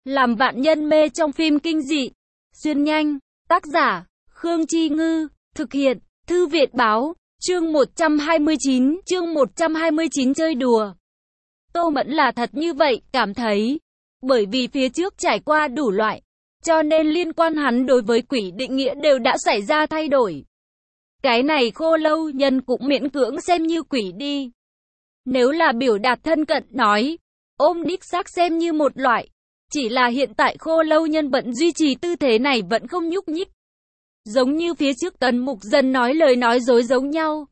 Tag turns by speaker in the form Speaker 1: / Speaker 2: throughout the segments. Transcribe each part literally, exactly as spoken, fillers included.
Speaker 1: Làm vạn nhân mê trong phim kinh dị. Xuyên nhanh. Tác giả, Khương Chi Ngư. Thực hiện, Thư viện Báo. Chương một trăm hai mươi chín, chương một trăm hai mươi chín chơi đùa. Tô Mẫn là thật như vậy, cảm thấy. Bởi vì phía trước trải qua đủ loại, cho nên liên quan hắn đối với quỷ định nghĩa đều đã xảy ra thay đổi. Cái này Khô Lâu Nhân cũng miễn cưỡng xem như quỷ đi. Nếu là biểu đạt thân cận nói, ôm đích xác xem như một loại. Chỉ là hiện tại Khô Lâu Nhân vẫn duy trì tư thế này vẫn không nhúc nhích. Giống như phía trước Tần Mục Dân nói lời nói dối giống nhau.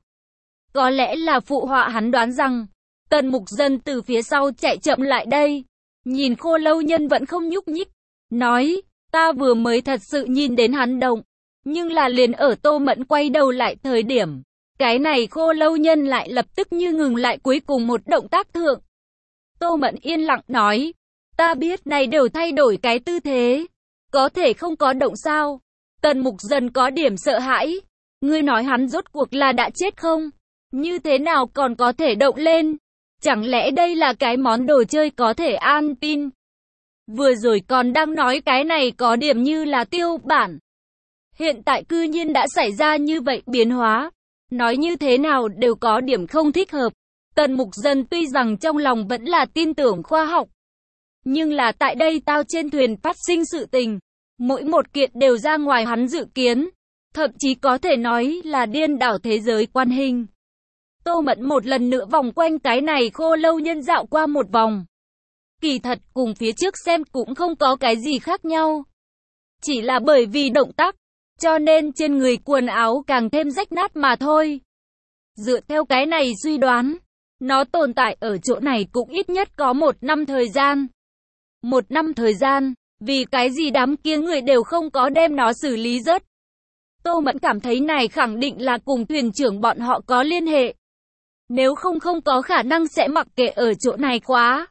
Speaker 1: Có lẽ là phụ họa hắn đoán rằng, Tần Mục Dân từ phía sau chạy chậm lại đây. Nhìn Khô Lâu Nhân vẫn không nhúc nhích. Nói, ta vừa mới thật sự nhìn đến hắn động. Nhưng là liền ở Tô Mẫn quay đầu lại thời điểm. Cái này Khô Lâu Nhân lại lập tức như ngừng lại cuối cùng một động tác thượng. Tô Mẫn yên lặng nói, ta biết này đều thay đổi cái tư thế. Có thể không có động sao? Tần Mục Dân có điểm sợ hãi. Ngươi nói hắn rốt cuộc là đã chết không? Như thế nào còn có thể động lên? Chẳng lẽ đây là cái món đồ chơi có thể an tin? Vừa rồi còn đang nói cái này có điểm như là tiêu bản. Hiện tại cư nhiên đã xảy ra như vậy biến hóa. Nói như thế nào đều có điểm không thích hợp. Tần Mục Dân tuy rằng trong lòng vẫn là tin tưởng khoa học. Nhưng là tại đây tao trên thuyền phát sinh sự tình. Mỗi một kiện đều ra ngoài hắn dự kiến. Thậm chí có thể nói là điên đảo thế giới quan hình. Tô Mẫn một lần nữa vòng quanh cái này Khô Lâu Nhân dạo qua một vòng. Kỳ thật cùng phía trước xem cũng không có cái gì khác nhau. Chỉ là bởi vì động tác, cho nên trên người quần áo càng thêm rách nát mà thôi. Dựa theo cái này suy đoán, nó tồn tại ở chỗ này cũng ít nhất có một năm thời gian. Một năm thời gian, vì cái gì đám kia người đều không có đem nó xử lý rớt. Tô Mẫn cảm thấy này khẳng định là cùng thuyền trưởng bọn họ có liên hệ. Nếu không không có khả năng sẽ mặc kệ ở chỗ này khóa.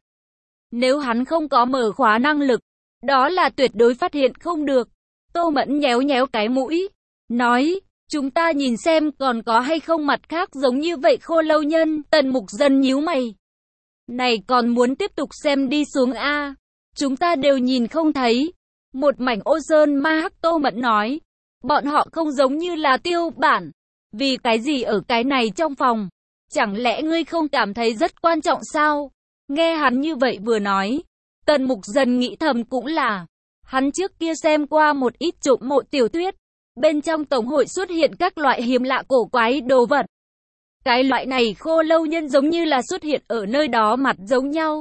Speaker 1: Nếu hắn không có mở khóa năng lực, đó là tuyệt đối phát hiện không được. Tô Mẫn nhéo nhéo cái mũi, nói, chúng ta nhìn xem còn có hay không mặt khác giống như vậy Khô Lâu Nhân. Tần Mục Dân nhíu mày. Này còn muốn tiếp tục xem đi xuống a? Chúng ta đều nhìn không thấy. Một mảnh ô sơn ma hắc. Tô Mẫn nói, bọn họ không giống như là tiêu bản. Vì cái gì ở cái này trong phòng? Chẳng lẽ ngươi không cảm thấy rất quan trọng sao? Nghe hắn như vậy vừa nói, Tần Mục Dân nghĩ thầm cũng là, hắn trước kia xem qua một ít trộm mộ tiểu thuyết, bên trong tổng hội xuất hiện các loại hiếm lạ cổ quái đồ vật. Cái loại này Khô Lâu Nhân giống như là xuất hiện ở nơi đó mặt giống nhau.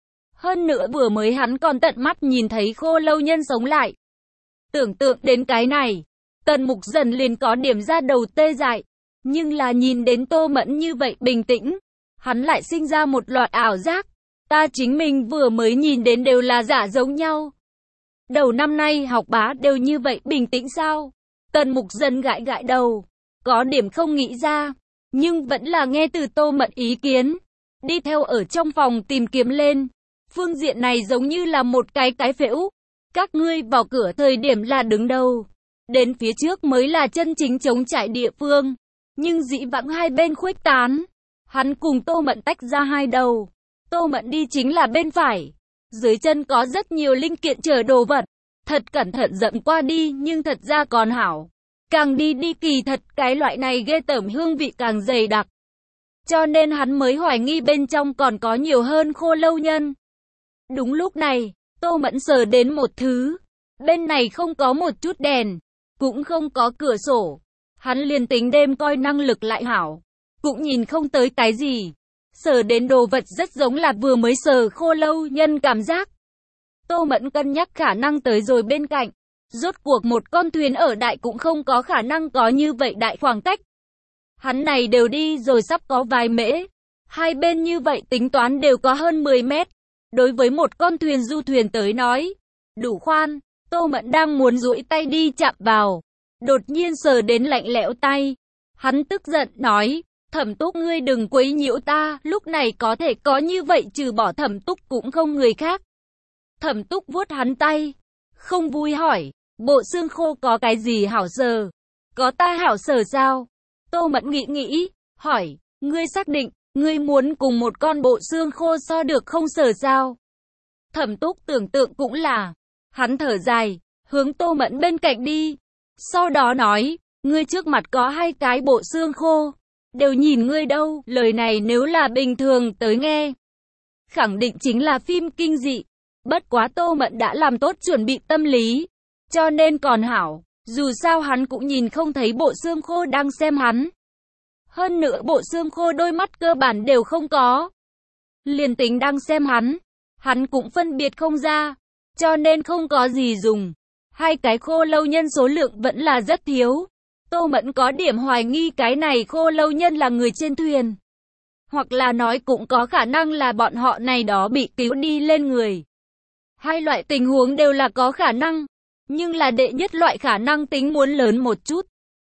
Speaker 1: Hơn nữa vừa mới hắn còn tận mắt nhìn thấy Khô Lâu Nhân sống lại. Tưởng tượng đến cái này, Tần Mục Dân liền có điểm ra đầu tê dại. Nhưng là nhìn đến Tô Mẫn như vậy bình tĩnh, hắn lại sinh ra một loạt ảo giác. Ta chính mình vừa mới nhìn đến đều là giả giống nhau. Đầu năm nay học bá đều như vậy bình tĩnh sao? Tần Mục Dân gãi gãi đầu, có điểm không nghĩ ra, nhưng vẫn là nghe từ Tô Mẫn ý kiến. Đi theo ở trong phòng tìm kiếm lên. Phương diện này giống như là một cái cái phễu. Các ngươi vào cửa thời điểm là đứng đầu. Đến phía trước mới là chân chính chống trải địa phương. Nhưng dĩ vãng hai bên khuếch tán. Hắn cùng Tô Mẫn tách ra hai đầu. Tô Mẫn đi chính là bên phải. Dưới chân có rất nhiều linh kiện chở đồ vật. Thật cẩn thận dậm qua đi nhưng thật ra còn hảo. Càng đi đi kỳ thật cái loại này ghê tởm hương vị càng dày đặc. Cho nên hắn mới hoài nghi bên trong còn có nhiều hơn Khô Lâu Nhân. Đúng lúc này, Tô Mẫn sờ đến một thứ. Bên này không có một chút đèn. Cũng không có cửa sổ. Hắn liền tính đêm coi năng lực lại hảo. Cũng nhìn không tới cái gì. Sờ đến đồ vật rất giống là vừa mới sờ Khô Lâu Nhân cảm giác. Tô Mẫn cân nhắc khả năng tới rồi bên cạnh. Rốt cuộc một con thuyền ở đại cũng không có khả năng có như vậy đại khoảng cách. Hắn này đều đi rồi sắp có vài mễ. Hai bên như vậy tính toán đều có hơn mười mét. Đối với một con thuyền du thuyền tới nói, đủ khoan. Tô Mẫn đang muốn duỗi tay đi chạm vào. Đột nhiên sờ đến lạnh lẽo tay. Hắn tức giận nói, Thẩm Túc ngươi đừng quấy nhiễu ta, lúc này có thể có như vậy trừ bỏ Thẩm Túc cũng không người khác. Thẩm Túc vuốt hắn tay, không vui hỏi, bộ xương khô có cái gì hảo sờ? Có ta hảo sờ sao? Tô Mẫn nghĩ nghĩ, hỏi, ngươi xác định, ngươi muốn cùng một con bộ xương khô so được không sờ sao? Thẩm Túc tưởng tượng cũng là. Hắn thở dài, hướng Tô Mẫn bên cạnh đi. Sau đó nói, ngươi trước mặt có hai cái bộ xương khô. Đều nhìn ngươi đâu, lời này nếu là bình thường tới nghe. Khẳng định chính là phim kinh dị. Bất quá Tô Mẫn đã làm tốt chuẩn bị tâm lý. Cho nên còn hảo, dù sao hắn cũng nhìn không thấy bộ xương khô đang xem hắn. Hơn nữa bộ xương khô đôi mắt cơ bản đều không có. Liền tính đang xem hắn, hắn cũng phân biệt không ra. Cho nên không có gì dùng. Hai cái khô lâu nhân số lượng vẫn là rất thiếu. Tô Mẫn có điểm hoài nghi cái này khô lâu nhân là người trên thuyền. Hoặc là nói cũng có khả năng là bọn họ này đó bị cứu đi lên người. Hai loại tình huống đều là có khả năng. Nhưng là đệ nhất loại khả năng tính muốn lớn một chút.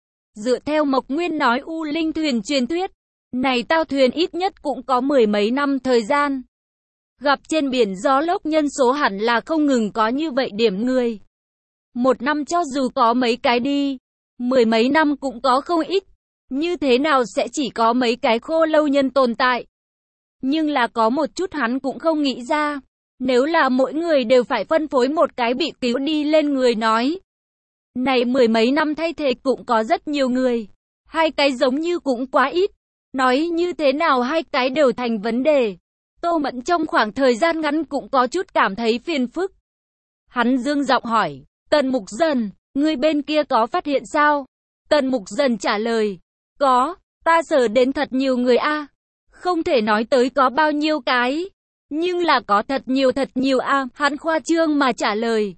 Speaker 1: Dựa theo Mộc Nguyên nói U Linh thuyền truyền thuyết, này tao thuyền ít nhất cũng có mười mấy năm thời gian. Gặp trên biển gió lốc nhân số hẳn là không ngừng có như vậy điểm người. Một năm cho dù có mấy cái đi, mười mấy năm cũng có không ít. Như thế nào sẽ chỉ có mấy cái khô lâu nhân tồn tại? Nhưng là có một chút hắn cũng không nghĩ ra. Nếu là mỗi người đều phải phân phối một cái bị cứu đi lên người nói. Này mười mấy năm thay thế cũng có rất nhiều người. Hai cái giống như cũng quá ít. Nói như thế nào hai cái đều thành vấn đề. Tô Mẫn trong khoảng thời gian ngắn cũng có chút cảm thấy phiền phức. Hắn dương giọng hỏi, Tần Mục Dần, người bên kia có phát hiện sao? Tần Mục Dần trả lời, có, ta sở đến thật nhiều người a, không thể nói tới có bao nhiêu cái, nhưng là có thật nhiều thật nhiều a, hắn khoa trương mà trả lời.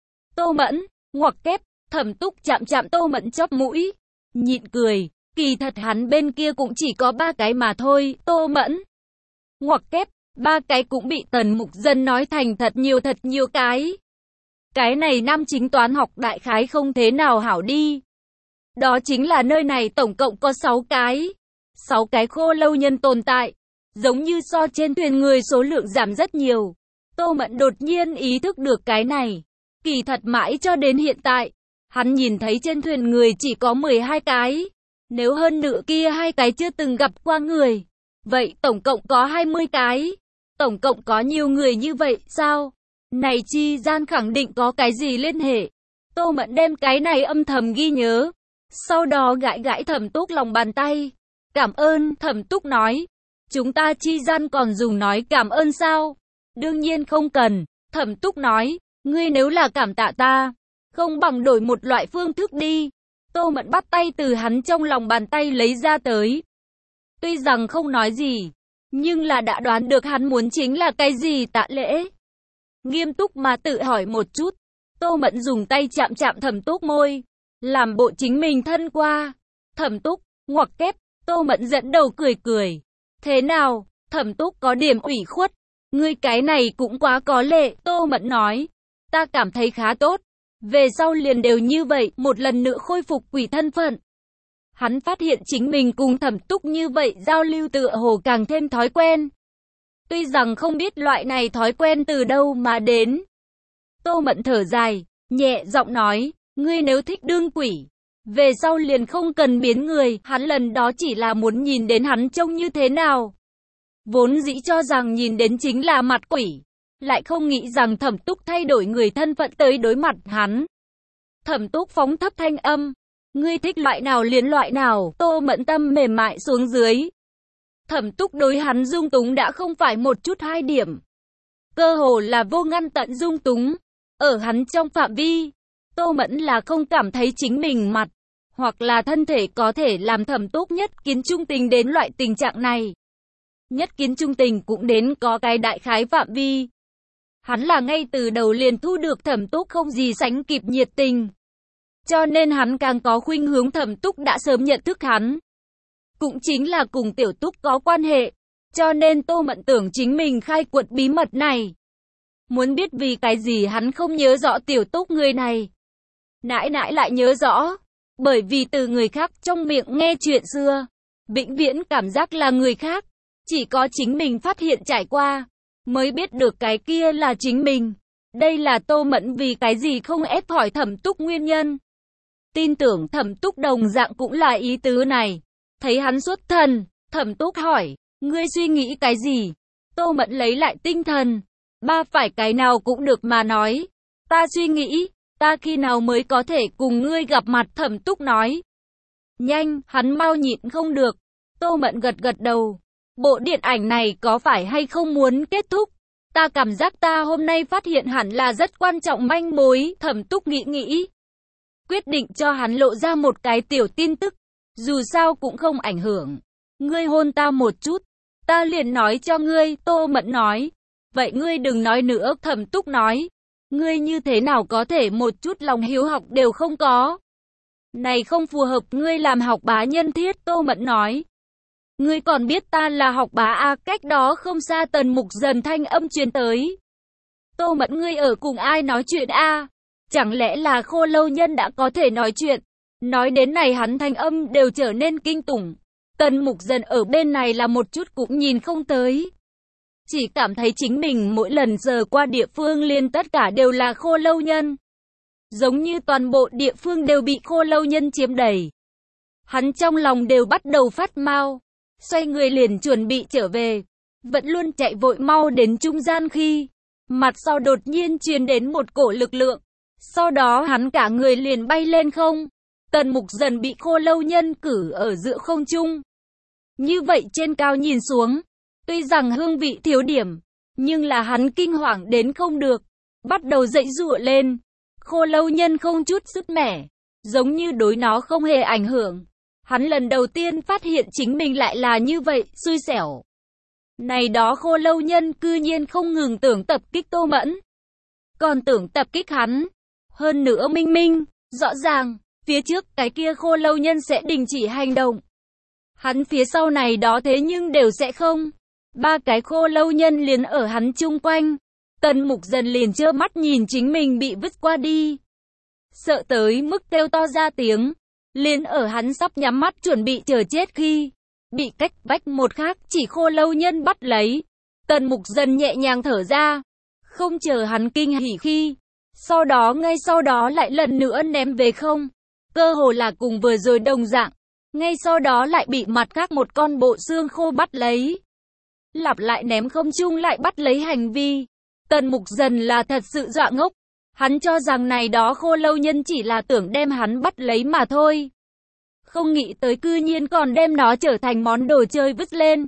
Speaker 1: Tô Mẫn, ngoặc kép, Thẩm Túc chạm chạm Tô Mẫn chóp mũi, nhịn cười, kỳ thật hắn bên kia cũng chỉ có ba cái mà thôi, Tô Mẫn. Ngoặc kép, ba cái cũng bị Tần Mục Dần nói thành thật nhiều thật nhiều cái. Cái này nam chính toán học đại khái không thế nào hảo đi. Đó chính là nơi này tổng cộng có sáu cái. sáu cái khô lâu nhân tồn tại. Giống như so trên thuyền người số lượng giảm rất nhiều. Tô Mẫn đột nhiên ý thức được cái này. Kỳ thật mãi cho đến hiện tại, hắn nhìn thấy trên thuyền người chỉ có mười hai cái. Nếu hơn nữa kia hai cái chưa từng gặp qua người, vậy tổng cộng có hai mươi cái. Tổng cộng có nhiều người như vậy, sao? Này chi gian khẳng định có cái gì liên hệ. Tô Mẫn đem cái này âm thầm ghi nhớ. Sau đó gãi gãi Thẩm Túc lòng bàn tay. Cảm ơn, Thẩm Túc nói. Chúng ta chi gian còn dùng nói cảm ơn sao? Đương nhiên không cần. Thẩm Túc nói, ngươi nếu là cảm tạ ta, không bằng đổi một loại phương thức đi. Tô Mẫn bắt tay từ hắn trong lòng bàn tay lấy ra tới. Tuy rằng không nói gì, nhưng là đã đoán được hắn muốn chính là cái gì tạ lễ. Nghiêm túc mà tự hỏi một chút. Tô Mẫn dùng tay chạm chạm Thẩm Túc môi, làm bộ chính mình thân qua. Thẩm Túc, ngoặc kép, Tô Mẫn dẫn đầu cười cười. Thế nào, Thẩm Túc có điểm ủy khuất. Ngươi cái này cũng quá có lệ, Tô Mẫn nói. Ta cảm thấy khá tốt. Về sau liền đều như vậy, một lần nữa khôi phục quỷ thân phận. Hắn phát hiện chính mình cùng Thẩm Túc như vậy giao lưu tựa hồ càng thêm thói quen. Tuy rằng không biết loại này thói quen từ đâu mà đến. Tô Mẫn thở dài, nhẹ giọng nói, ngươi nếu thích đương quỷ, về sau liền không cần biến người, hắn lần đó chỉ là muốn nhìn đến hắn trông như thế nào. Vốn dĩ cho rằng nhìn đến chính là mặt quỷ, lại không nghĩ rằng Thẩm Túc thay đổi người thân phận tới đối mặt hắn. Thẩm Túc phóng thấp thanh âm, ngươi thích loại nào liền loại nào, Tô Mẫn tâm mềm mại xuống dưới. Thẩm Túc đối hắn dung túng đã không phải một chút hai điểm. Cơ hồ là vô ngăn tận dung túng. Ở hắn trong phạm vi, Tô Mẫn là không cảm thấy chính mình mặt, hoặc là thân thể có thể làm Thẩm Túc nhất kiến trung tình đến loại tình trạng này. Nhất kiến trung tình cũng đến có cái đại khái phạm vi. Hắn là ngay từ đầu liền thu được Thẩm Túc không gì sánh kịp nhiệt tình. Cho nên hắn càng có khuynh hướng Thẩm Túc đã sớm nhận thức hắn. Cũng chính là cùng Tiểu Túc có quan hệ. Cho nên Tô Mẫn tưởng chính mình khai quật bí mật này. Muốn biết vì cái gì hắn không nhớ rõ Tiểu Túc người này. Nãi nãi lại nhớ rõ. Bởi vì từ người khác trong miệng nghe chuyện xưa, vĩnh viễn cảm giác là người khác. Chỉ có chính mình phát hiện trải qua, mới biết được cái kia là chính mình. Đây là Tô Mẫn vì cái gì không ép hỏi Thẩm Túc nguyên nhân. Tin tưởng Thẩm Túc đồng dạng cũng là ý tứ này. Thấy hắn xuất thần, Thẩm Túc hỏi, ngươi suy nghĩ cái gì? Tô Mẫn lấy lại tinh thần. Ba phải cái nào cũng được mà nói. Ta suy nghĩ, ta khi nào mới có thể cùng ngươi gặp mặt, Thẩm Túc nói. Nhanh, hắn mau nhịn không được. Tô Mẫn gật gật đầu. Bộ điện ảnh này có phải hay không muốn kết thúc? Ta cảm giác ta hôm nay phát hiện hẳn là rất quan trọng manh mối, Thẩm Túc nghĩ nghĩ. Quyết định cho hắn lộ ra một cái tiểu tin tức. Dù sao cũng không ảnh hưởng. Ngươi hôn ta một chút. Ta liền nói cho ngươi, Tô Mẫn nói. Vậy ngươi đừng nói nữa, Thẩm Túc nói. Ngươi như thế nào có thể một chút lòng hiếu học đều không có? Này không phù hợp, ngươi làm học bá nhân thiết, Tô Mẫn nói. Ngươi còn biết ta là học bá à? Cách đó không xa Tần Mục Dần thanh âm truyền tới. Tô Mẫn, ngươi ở cùng ai nói chuyện a? À? Chẳng lẽ là Khô Lâu Nhân đã có thể nói chuyện? Nói đến này hắn thanh âm đều trở nên kinh tủng. Tần Mục Dần ở bên này là một chút cũng nhìn không tới. Chỉ cảm thấy chính mình mỗi lần giờ qua địa phương liền tất cả đều là Khô Lâu Nhân. Giống như toàn bộ địa phương đều bị Khô Lâu Nhân chiếm đầy. Hắn trong lòng đều bắt đầu phát mau. Xoay người liền chuẩn bị trở về. Vẫn luôn chạy vội mau đến trung gian khi mặt sau đột nhiên truyền đến một cổ lực lượng. Sau đó hắn cả người liền bay lên không. Tần Mục Dần bị Khô Lâu Nhân cử ở giữa không trung. Như vậy trên cao nhìn xuống, tuy rằng hương vị thiếu điểm, nhưng là hắn kinh hoàng đến không được. Bắt đầu dậy giụa lên. Khô Lâu Nhân không chút sức mẻ, giống như đối nó không hề ảnh hưởng. Hắn lần đầu tiên phát hiện chính mình lại là như vậy, xui xẻo. Này đó Khô Lâu Nhân cư nhiên không ngừng tưởng tập kích Tô Mẫn. Còn tưởng tập kích hắn. Hơn nữa minh minh, rõ ràng, phía trước cái kia Khô Lâu Nhân sẽ đình chỉ hành động. Hắn phía sau này đó thế nhưng đều sẽ không. Ba cái Khô Lâu Nhân liền ở hắn chung quanh. Tần Mục Dần liền trơ mắt nhìn chính mình bị vứt qua đi. Sợ tới mức kêu to ra tiếng. Liền ở hắn sắp nhắm mắt chuẩn bị chờ chết khi bị cách vách một khác chỉ Khô Lâu Nhân bắt lấy. Tần Mục Dần nhẹ nhàng thở ra. Không chờ hắn kinh hỉ khi. Sau đó ngay sau đó lại lần nữa ném về không. Cơ hồ là cùng vừa rồi đồng dạng. Ngay sau đó lại bị mặt khác một con bộ xương khô bắt lấy. Lặp lại ném không trung lại bắt lấy hành vi. Tần Mục Dần là thật sự dọa ngốc. Hắn cho rằng này đó Khô Lâu Nhân chỉ là tưởng đem hắn bắt lấy mà thôi. Không nghĩ tới cư nhiên còn đem nó trở thành món đồ chơi vứt lên.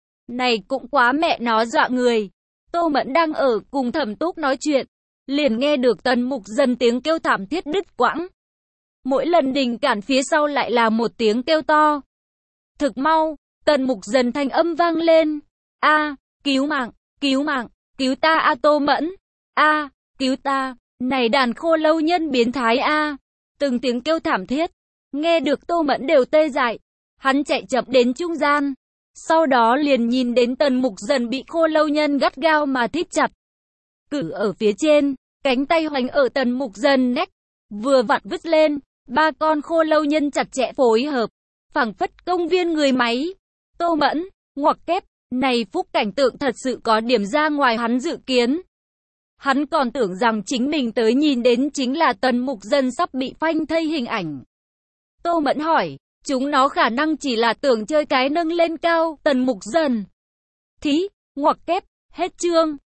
Speaker 1: Này cũng quá mẹ nó dọa người. Tô Mẫn đang ở cùng Thẩm Túc nói chuyện. Liền nghe được Tần Mục Dần tiếng kêu thảm thiết đứt quãng. Mỗi lần đình cản phía sau lại là một tiếng kêu to. Thực mau, Tần Mục Dần thanh âm vang lên. A, cứu mạng, cứu mạng, cứu ta a Tô Mẫn. A, cứu ta, này đàn Khô Lâu Nhân biến thái a. Từng tiếng kêu thảm thiết, nghe được Tô Mẫn đều tê dại. Hắn chạy chậm đến trung gian, sau đó liền nhìn đến Tần Mục Dần bị Khô Lâu Nhân gắt gao mà thít chặt. Cử ở phía trên, cánh tay hoành ở Tần Mục Dần nách, vừa vặn vứt lên. Ba con Khô Lâu Nhân chặt chẽ phối hợp, phảng phất công viên người máy. Tô Mẫn, ngoặc kép, này phúc cảnh tượng thật sự có điểm ra ngoài hắn dự kiến. Hắn còn tưởng rằng chính mình tới nhìn đến chính là Tần Mục Dần sắp bị phanh thây hình ảnh. Tô Mẫn hỏi, chúng nó khả năng chỉ là tưởng chơi cái nâng lên cao, Tần Mục Dần. Thí, ngoặc kép, hết chương.